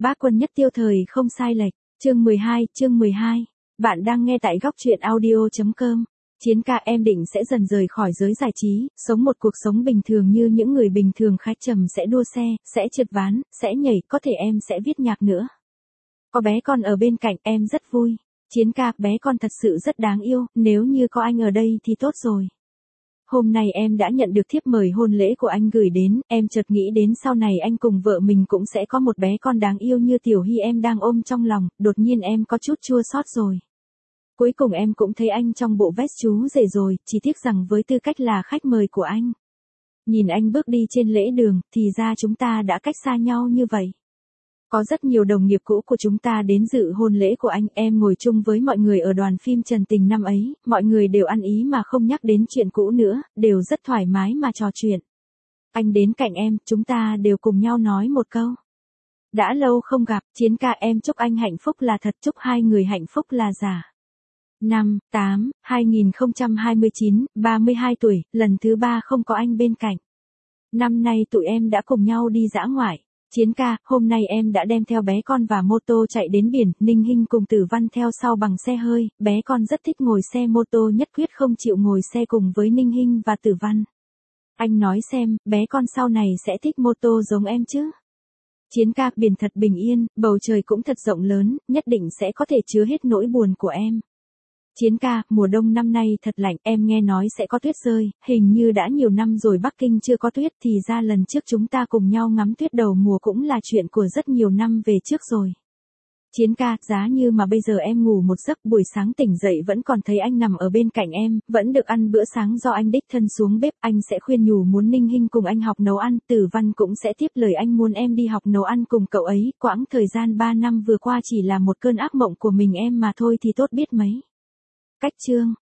Bác Quân nhất tiêu thời không sai lệch. Chương 12. Bạn đang nghe tại góc truyện audio.com. Chiến ca, em định sẽ dần rời khỏi giới giải trí, sống một cuộc sống bình thường như những người bình thường khác, trầm sẽ đua xe, sẽ trượt ván, sẽ nhảy, có thể em sẽ viết nhạc nữa. Có bé con ở bên cạnh em rất vui. Chiến ca, bé con thật sự rất đáng yêu, nếu như có anh ở đây thì tốt rồi. Hôm nay em đã nhận được thiếp mời hôn lễ của anh gửi đến, em chợt nghĩ đến sau này anh cùng vợ mình cũng sẽ có một bé con đáng yêu như Tiểu Hy em đang ôm trong lòng, đột nhiên em có chút chua xót rồi. Cuối cùng em cũng thấy anh trong bộ vest chú rể rồi, chỉ tiếc rằng với tư cách là khách mời của anh. Nhìn anh bước đi trên lễ đường, thì ra chúng ta đã cách xa nhau như vậy. Có rất nhiều đồng nghiệp cũ của chúng ta đến dự hôn lễ của anh, em ngồi chung với mọi người ở đoàn phim Trần Tình năm ấy, mọi người đều ăn ý mà không nhắc đến chuyện cũ nữa, đều rất thoải mái mà trò chuyện. Anh đến cạnh em, chúng ta đều cùng nhau nói một câu. Đã lâu không gặp, Chiến ca, em chúc anh hạnh phúc là thật, chúc hai người hạnh phúc là giả. 2029, 32 tuổi, lần thứ 3 không có anh bên cạnh. Năm nay tụi em đã cùng nhau đi dã ngoại. Chiến ca, hôm nay em đã đem theo bé con và mô tô chạy đến biển, Ninh Hinh cùng Tử Văn theo sau bằng xe hơi, bé con rất thích ngồi xe mô tô, nhất quyết không chịu ngồi xe cùng với Ninh Hinh và Tử Văn. Anh nói xem, bé con sau này sẽ thích mô tô giống em chứ? Chiến ca, biển thật bình yên, bầu trời cũng thật rộng lớn, nhất định sẽ có thể chứa hết nỗi buồn của em. Chiến ca, mùa đông năm nay thật lạnh, em nghe nói sẽ có tuyết rơi, hình như đã nhiều năm rồi Bắc Kinh chưa có tuyết, thì ra lần trước chúng ta cùng nhau ngắm tuyết đầu mùa cũng là chuyện của rất nhiều năm về trước rồi. Chiến ca, giá như mà bây giờ em ngủ một giấc, buổi sáng tỉnh dậy vẫn còn thấy anh nằm ở bên cạnh em, vẫn được ăn bữa sáng do anh đích thân xuống bếp, anh sẽ khuyên nhủ muốn Ninh Hinh cùng anh học nấu ăn, Tử Văn cũng sẽ tiếp lời anh muốn em đi học nấu ăn cùng cậu ấy, quãng thời gian 3 năm vừa qua chỉ là một cơn ác mộng của mình em mà thôi thì tốt biết mấy. Cách chương